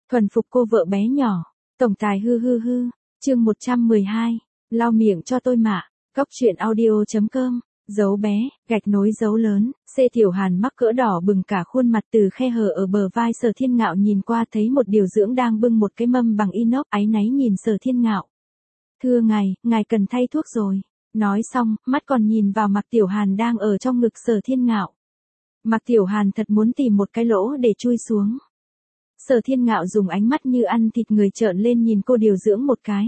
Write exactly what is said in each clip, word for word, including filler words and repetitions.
Thuần phục cô vợ bé nhỏ. Tổng tài hư hư hư. Chương một trăm mười hai. Lau miệng cho tôi mạ. Góc truyện audio.com. Dấu bé, gạch nối dấu lớn, C Tiểu Hàn mắc cỡ đỏ bừng cả khuôn mặt từ khe hở ở bờ vai Sở Thiên Ngạo nhìn qua thấy một điều dưỡng đang bưng một cái mâm bằng inox áy náy nhìn Sở Thiên Ngạo. Thưa ngài, ngài cần thay thuốc rồi. Nói xong, mắt còn nhìn vào Mạc Tiểu Hàn đang ở trong ngực Sở Thiên Ngạo. Mạc Tiểu Hàn thật muốn tìm một cái lỗ để chui xuống. Sở Thiên Ngạo dùng ánh mắt như ăn thịt người trợn lên nhìn cô điều dưỡng một cái.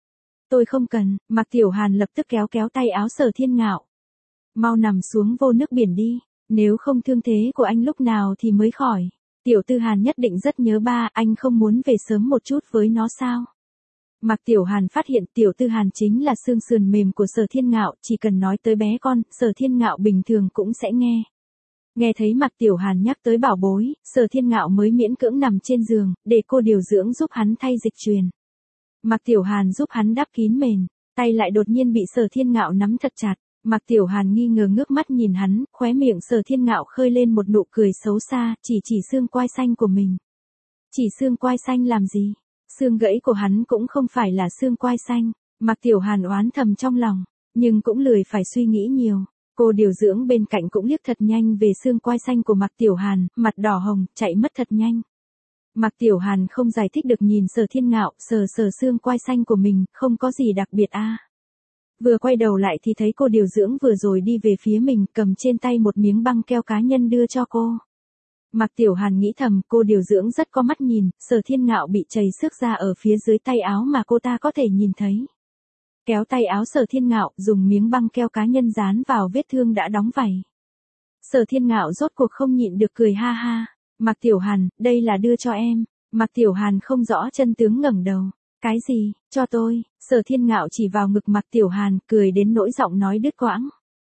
Tôi không cần, Mạc Tiểu Hàn lập tức kéo kéo tay áo Sở Thiên Ngạo. Mau nằm xuống vô nước biển đi, nếu không thương thế của anh lúc nào thì mới khỏi. Tiểu Tư Hàn nhất định rất nhớ ba, anh không muốn về sớm một chút với nó sao? Mạc Tiểu Hàn phát hiện Tiểu Tư Hàn chính là xương sườn mềm của Sở Thiên Ngạo, chỉ cần nói tới bé con, Sở Thiên Ngạo bình thường cũng sẽ nghe. Nghe thấy Mạc Tiểu Hàn nhắc tới bảo bối, Sở Thiên Ngạo mới miễn cưỡng nằm trên giường, để cô điều dưỡng giúp hắn thay dịch truyền. Mạc Tiểu Hàn giúp hắn đắp kín mền, tay lại đột nhiên bị Sở Thiên Ngạo nắm thật chặt. Mạc Tiểu Hàn nghi ngờ ngước mắt nhìn hắn, khóe miệng Sở Thiên Ngạo khơi lên một nụ cười xấu xa, chỉ chỉ xương quai xanh của mình. Chỉ xương quai xanh làm gì? Xương gãy của hắn cũng không phải là xương quai xanh. Mạc Tiểu Hàn oán thầm trong lòng, nhưng cũng lười phải suy nghĩ nhiều. Cô điều dưỡng bên cạnh cũng liếc thật nhanh về xương quai xanh của Mạc Tiểu Hàn, mặt đỏ hồng, chạy mất thật nhanh. Mạc Tiểu Hàn không giải thích được nhìn Sở Thiên Ngạo, sờ sờ xương quai xanh của mình, không có gì đặc biệt a. À. Vừa quay đầu lại thì thấy cô điều dưỡng vừa rồi đi về phía mình, cầm trên tay một miếng băng keo cá nhân đưa cho cô. Mạc Tiểu Hàn nghĩ thầm, cô điều dưỡng rất có mắt nhìn, Sở Thiên Ngạo bị chảy xước ra ở phía dưới tay áo mà cô ta có thể nhìn thấy. Kéo tay áo Sở Thiên Ngạo, dùng miếng băng keo cá nhân dán vào vết thương đã đóng vảy. Sở Thiên Ngạo rốt cuộc không nhịn được cười ha ha. Mạc Tiểu Hàn, đây là đưa cho em. Mạc Tiểu Hàn không rõ chân tướng ngẩng đầu. Cái gì, cho tôi? Sở Thiên Ngạo chỉ vào ngực Mạc Tiểu Hàn, cười đến nỗi giọng nói đứt quãng.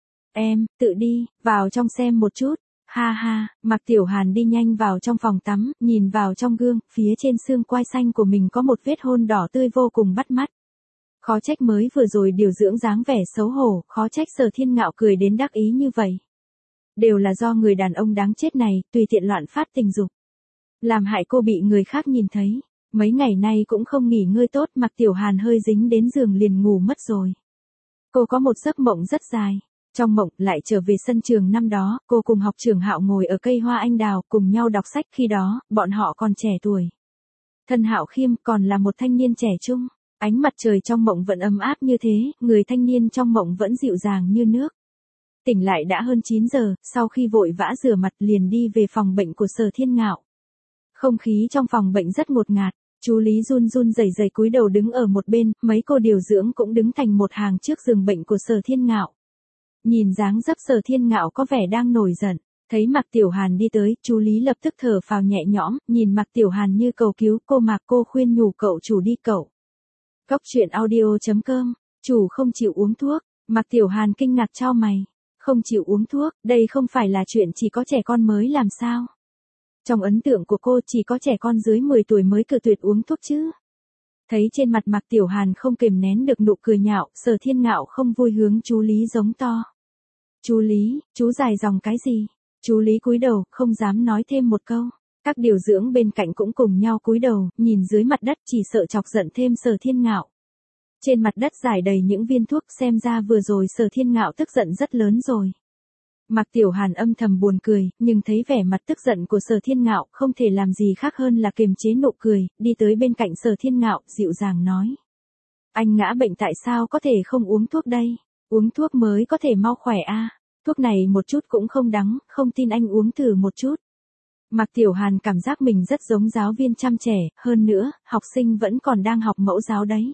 Em, tự đi, vào trong xem một chút. Ha ha, Mạc Tiểu Hàn đi nhanh vào trong phòng tắm, nhìn vào trong gương, phía trên xương quai xanh của mình có một vết hôn đỏ tươi vô cùng bắt mắt. Khó trách mới vừa rồi điều dưỡng dáng vẻ xấu hổ, khó trách Sở Thiên Ngạo cười đến đắc ý như vậy. Đều là do người đàn ông đáng chết này, tùy tiện loạn phát tình dục. Làm hại cô bị người khác nhìn thấy. Mấy ngày nay cũng không nghỉ ngơi tốt, Mạc Tiểu Hàn hơi dính đến giường liền ngủ mất rồi. Cô có một giấc mộng rất dài. Trong mộng lại trở về sân trường năm đó, cô cùng học trưởng Hạo ngồi ở cây hoa anh đào cùng nhau đọc sách, khi đó, bọn họ còn trẻ tuổi. Thân Hạo Khiêm còn là một thanh niên trẻ trung. Ánh mặt trời trong mộng vẫn ấm áp như thế, người thanh niên trong mộng vẫn dịu dàng như nước. Tỉnh lại đã hơn chín giờ, sau khi vội vã rửa mặt liền đi về phòng bệnh của Sở Thiên Ngạo. Không khí trong phòng bệnh rất ngột ngạt, chú Lý run run rẩy rẩy cúi đầu đứng ở một bên, mấy cô điều dưỡng cũng đứng thành một hàng trước giường bệnh của Sở Thiên Ngạo. Nhìn dáng dấp Sở Thiên Ngạo có vẻ đang nổi giận, thấy Mạc Tiểu Hàn đi tới, chú Lý lập tức thở phào nhẹ nhõm, nhìn Mạc Tiểu Hàn như cầu cứu, cô Mạc cô khuyên nhủ cậu chủ đi cậu. Góc truyện audio.com, chủ không chịu uống thuốc, Mạc Tiểu Hàn kinh ngạc chau mày, không chịu uống thuốc, đây không phải là chuyện chỉ có trẻ con mới làm sao? Trong ấn tượng của cô chỉ có trẻ con dưới mười tuổi mới cự tuyệt uống thuốc chứ. Thấy trên mặt Mạc Tiểu Hàn không kềm nén được nụ cười nhạo, Sở Thiên Ngạo không vui hướng chú Lý giống to. Chú Lý, chú dài dòng cái gì? Chú Lý cúi đầu, không dám nói thêm một câu. Các điều dưỡng bên cạnh cũng cùng nhau cúi đầu, nhìn dưới mặt đất chỉ sợ chọc giận thêm Sở Thiên Ngạo. Trên mặt đất rải đầy những viên thuốc, xem ra vừa rồi Sở Thiên Ngạo tức giận rất lớn rồi. Mạc Tiểu Hàn âm thầm buồn cười, nhưng thấy vẻ mặt tức giận của Sở Thiên Ngạo, không thể làm gì khác hơn là kiềm chế nụ cười, đi tới bên cạnh Sở Thiên Ngạo, dịu dàng nói. Anh ngã bệnh tại sao có thể không uống thuốc đây? Uống thuốc mới có thể mau khỏe a. À? Thuốc này một chút cũng không đắng, không tin anh uống thử một chút. Mạc Tiểu Hàn cảm giác mình rất giống giáo viên chăm trẻ, hơn nữa, học sinh vẫn còn đang học mẫu giáo đấy.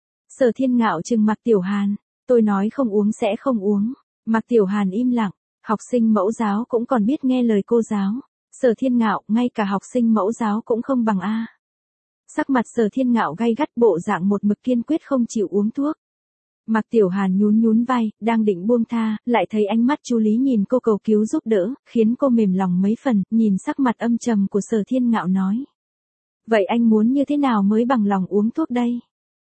Sở Thiên Ngạo trừng Mạc Tiểu Hàn, tôi nói không uống sẽ không uống. Mạc Tiểu Hàn im lặng. Học sinh mẫu giáo cũng còn biết nghe lời cô giáo. Sở Thiên Ngạo, ngay cả học sinh mẫu giáo cũng không bằng a. Sắc mặt Sở Thiên Ngạo gay gắt, bộ dạng một mực kiên quyết không chịu uống thuốc. Mạc Tiểu Hàn nhún nhún vai, đang định buông tha, lại thấy ánh mắt chú Lý nhìn cô cầu cứu giúp đỡ, khiến cô mềm lòng mấy phần, nhìn sắc mặt âm trầm của Sở Thiên Ngạo nói. Vậy anh muốn như thế nào mới bằng lòng uống thuốc đây?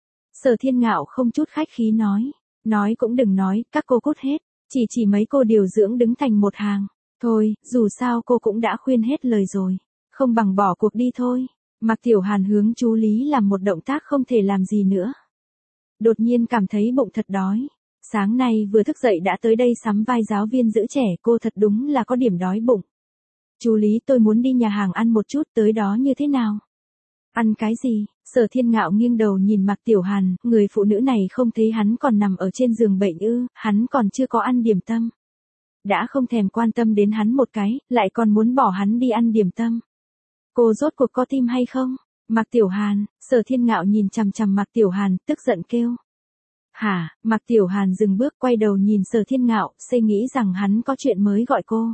Sở Thiên Ngạo không chút khách khí nói. Nói cũng đừng nói, các cô cút hết. Chỉ chỉ mấy cô điều dưỡng đứng thành một hàng. Thôi, dù sao cô cũng đã khuyên hết lời rồi. Không bằng bỏ cuộc đi thôi. Mạc Tiểu Hàn hướng chú Lý làm một động tác không thể làm gì nữa. Đột nhiên cảm thấy bụng thật đói. Sáng nay vừa thức dậy đã tới đây sắm vai giáo viên giữ trẻ, cô thật đúng là có điểm đói bụng. Chú Lý, tôi muốn đi nhà hàng ăn một chút, tới đó như thế nào? Ăn cái gì? Sở Thiên Ngạo nghiêng đầu nhìn Mạc Tiểu Hàn, người phụ nữ này không thấy hắn còn nằm ở trên giường bệnh ư, hắn còn chưa có ăn điểm tâm. Đã không thèm quan tâm đến hắn một cái, lại còn muốn bỏ hắn đi ăn điểm tâm. Cô rốt cuộc có tim hay không? Mạc Tiểu Hàn, Sở Thiên Ngạo nhìn chằm chằm Mạc Tiểu Hàn, tức giận kêu. Hả? Mạc Tiểu Hàn dừng bước quay đầu nhìn Sở Thiên Ngạo, xây nghĩ rằng hắn có chuyện mới gọi cô.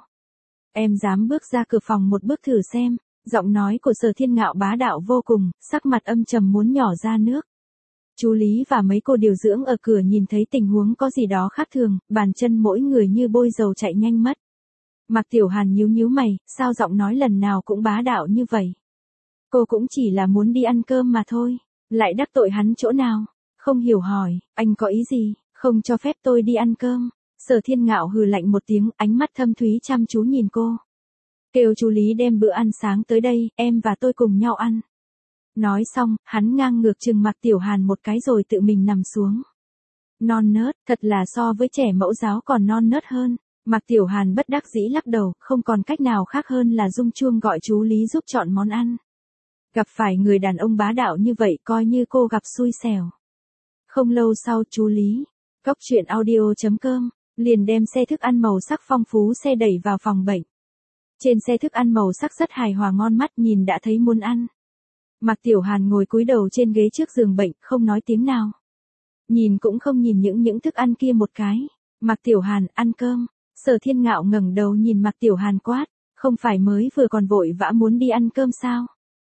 Em dám bước ra cửa phòng một bước thử xem. Giọng nói của Sở Thiên Ngạo bá đạo vô cùng, sắc mặt âm trầm muốn nhỏ ra nước. Chú Lý và mấy cô điều dưỡng ở cửa nhìn thấy tình huống có gì đó khác thường, bàn chân mỗi người như bôi dầu chạy nhanh mất. Mạc Tiểu Hàn nhíu nhíu mày, sao giọng nói lần nào cũng bá đạo như vậy? Cô cũng chỉ là muốn đi ăn cơm mà thôi, lại đắc tội hắn chỗ nào? Không hiểu hỏi, anh có ý gì, không cho phép tôi đi ăn cơm? Sở Thiên Ngạo hừ lạnh một tiếng, ánh mắt thâm thúy chăm chú nhìn cô. Kêu chú Lý đem bữa ăn sáng tới đây, em và tôi cùng nhau ăn. Nói xong, hắn ngang ngược trừng Mạc Tiểu Hàn một cái rồi tự mình nằm xuống. Non nớt, thật là so với trẻ mẫu giáo còn non nớt hơn. Mạc Tiểu Hàn bất đắc dĩ lắc đầu, không còn cách nào khác hơn là rung chuông gọi chú Lý giúp chọn món ăn. Gặp phải người đàn ông bá đạo như vậy coi như cô gặp xui xẻo. Không lâu sau chú Lý, Cóc Truyện Audio chấm com, liền đem xe thức ăn màu sắc phong phú xe đẩy vào phòng bệnh. Trên xe thức ăn màu sắc rất hài hòa ngon mắt nhìn đã thấy muốn ăn. Mạc Tiểu Hàn ngồi cúi đầu trên ghế trước giường bệnh, không nói tiếng nào. Nhìn cũng không nhìn những những thức ăn kia một cái. Mạc Tiểu Hàn, ăn cơm. Sở Thiên Ngạo ngẩng đầu nhìn Mạc Tiểu Hàn quát, không phải mới vừa còn vội vã muốn đi ăn cơm sao?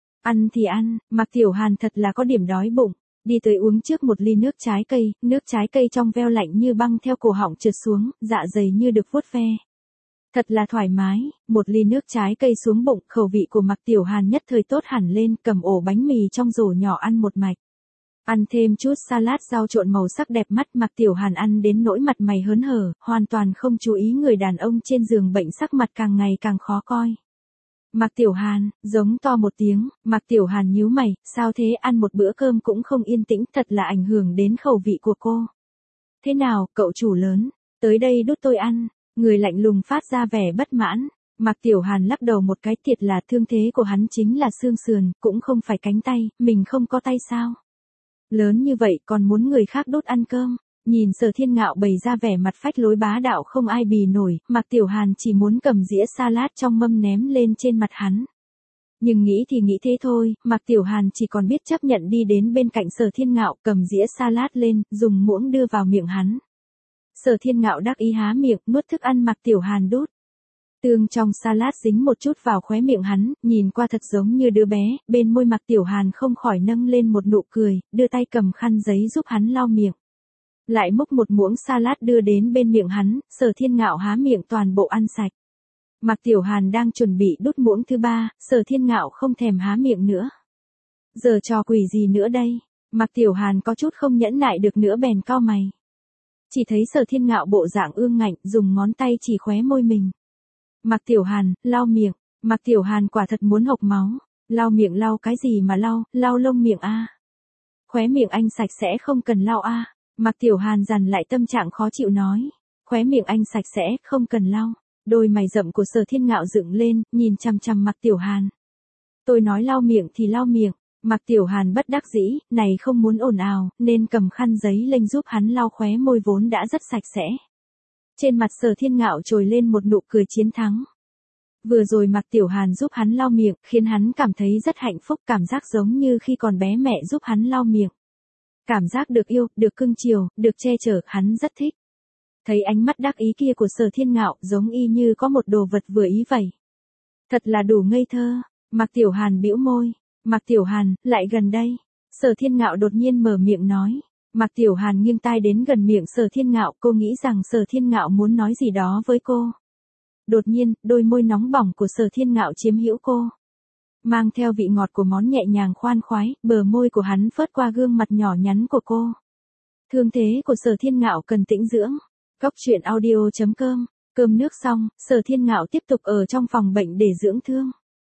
Ăn thì ăn, Mạc Tiểu Hàn thật là có điểm đói bụng. Đi tới uống trước một ly nước trái cây, nước trái cây trong veo lạnh như băng theo cổ họng trượt xuống, dạ dày như được vuốt ve. Thật là thoải mái, một ly nước trái cây xuống bụng, khẩu vị của Mạc Tiểu Hàn nhất thời tốt hẳn lên, cầm ổ bánh mì trong rổ nhỏ ăn một mạch. Ăn thêm chút salad rau trộn màu sắc đẹp mắt, Mạc Tiểu Hàn ăn đến nỗi mặt mày hớn hở, hoàn toàn không chú ý người đàn ông trên giường bệnh sắc mặt càng ngày càng khó coi. Mạc Tiểu Hàn, giống to một tiếng, Mạc Tiểu Hàn nhíu mày, sao thế, ăn một bữa cơm cũng không yên tĩnh, thật là ảnh hưởng đến khẩu vị của cô. Thế nào, cậu chủ lớn, tới đây đút tôi ăn. Người lạnh lùng phát ra vẻ bất mãn. Mạc Tiểu Hàn lắc đầu một cái, thiệt là thương thế của hắn chính là xương sườn, cũng không phải cánh tay, mình không có tay sao? Lớn như vậy còn muốn người khác đốt ăn cơm. Nhìn Sở Thiên Ngạo bày ra vẻ mặt phách lối bá đạo không ai bì nổi, Mạc Tiểu Hàn chỉ muốn cầm dĩa salad trong mâm ném lên trên mặt hắn. Nhưng nghĩ thì nghĩ thế thôi, Mạc Tiểu Hàn chỉ còn biết chấp nhận đi đến bên cạnh Sở Thiên Ngạo, cầm dĩa salad lên, dùng muỗng đưa vào miệng hắn. Sở Thiên Ngạo đắc ý há miệng, nuốt thức ăn Mạc Tiểu Hàn đút. Tương trong salad dính một chút vào khóe miệng hắn, nhìn qua thật giống như đứa bé, bên môi Mạc Tiểu Hàn không khỏi nâng lên một nụ cười, đưa tay cầm khăn giấy giúp hắn lau miệng. Lại múc một muỗng salad đưa đến bên miệng hắn, Sở Thiên Ngạo há miệng toàn bộ ăn sạch. Mạc Tiểu Hàn đang chuẩn bị đút muỗng thứ ba, Sở Thiên Ngạo không thèm há miệng nữa. Giờ trò quỷ gì nữa đây? Mạc Tiểu Hàn có chút không nhẫn nại được nữa bèn cau mày. Chỉ thấy Sở Thiên Ngạo bộ dạng ương ngạnh, dùng ngón tay chỉ khóe môi mình. Mạc Tiểu Hàn, lau miệng. Mạc Tiểu Hàn quả thật muốn hộc máu. Lau miệng lau cái gì mà lau, lau lông miệng a. À. Khóe miệng anh sạch sẽ không cần lau a. À. Mạc Tiểu Hàn dằn lại tâm trạng khó chịu nói. Khóe miệng anh sạch sẽ, không cần lau. Đôi mày rậm của Sở Thiên Ngạo dựng lên, nhìn chằm chằm Mạc Tiểu Hàn. Tôi nói lau miệng thì lau miệng. Mạc Tiểu Hàn bất đắc dĩ, này không muốn ồn ào, nên cầm khăn giấy lên giúp hắn lau khóe môi vốn đã rất sạch sẽ. Trên mặt Sở Thiên Ngạo trồi lên một nụ cười chiến thắng. Vừa rồi Mạc Tiểu Hàn giúp hắn lau miệng, khiến hắn cảm thấy rất hạnh phúc, cảm giác giống như khi còn bé mẹ giúp hắn lau miệng. Cảm giác được yêu, được cưng chiều, được che chở, hắn rất thích. Thấy ánh mắt đắc ý kia của Sở Thiên Ngạo, giống y như có một đồ vật vừa ý vậy. Thật là đủ ngây thơ. Mạc Tiểu Hàn bĩu môi. Mạc Tiểu Hàn, lại gần đây. Sở Thiên Ngạo đột nhiên mở miệng nói. Mạc Tiểu Hàn nghiêng tai đến gần miệng Sở Thiên Ngạo, cô nghĩ rằng Sở Thiên Ngạo muốn nói gì đó với cô. Đột nhiên, đôi môi nóng bỏng của Sở Thiên Ngạo chiếm hữu cô. Mang theo vị ngọt của món nhẹ nhàng khoan khoái, bờ môi của hắn phớt qua gương mặt nhỏ nhắn của cô. Thương thế của Sở Thiên Ngạo cần tĩnh dưỡng. Cóc Truyện Audio chấm com. Cơm nước xong, Sở Thiên Ngạo tiếp tục ở trong phòng bệnh để dưỡng thương.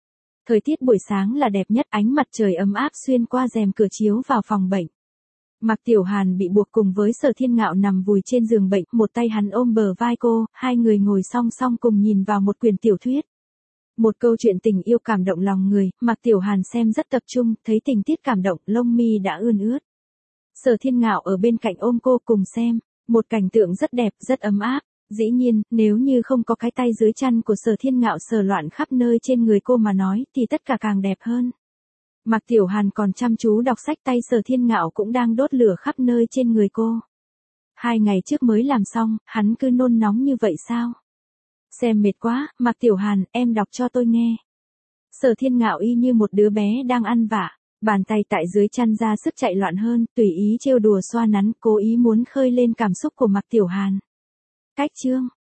Thời tiết buổi sáng là đẹp nhất, ánh mặt trời ấm áp xuyên qua rèm cửa chiếu vào phòng bệnh. Mạc Tiểu Hàn bị buộc cùng với Sở Thiên Ngạo nằm vùi trên giường bệnh, một tay hắn ôm bờ vai cô, hai người ngồi song song cùng nhìn vào một quyển tiểu thuyết. Một câu chuyện tình yêu cảm động lòng người, Mạc Tiểu Hàn xem rất tập trung, thấy tình tiết cảm động, lông mi đã ươn ướt. Sở Thiên Ngạo ở bên cạnh ôm cô cùng xem, một cảnh tượng rất đẹp, rất ấm áp. Dĩ nhiên, nếu như không có cái tay dưới chăn của Sở Thiên Ngạo sờ loạn khắp nơi trên người cô mà nói, thì tất cả càng đẹp hơn. Mạc Tiểu Hàn còn chăm chú đọc sách, tay Sở Thiên Ngạo cũng đang đốt lửa khắp nơi trên người cô. Hai ngày trước mới làm xong, hắn cứ nôn nóng như vậy sao? Xem mệt quá, Mạc Tiểu Hàn, em đọc cho tôi nghe. Sở Thiên Ngạo y như một đứa bé đang ăn vạ, bàn tay tại dưới chăn ra sức chạy loạn hơn, tùy ý trêu đùa xoa nắn, cố ý muốn khơi lên cảm xúc của Mạc Tiểu Hàn. Cách chương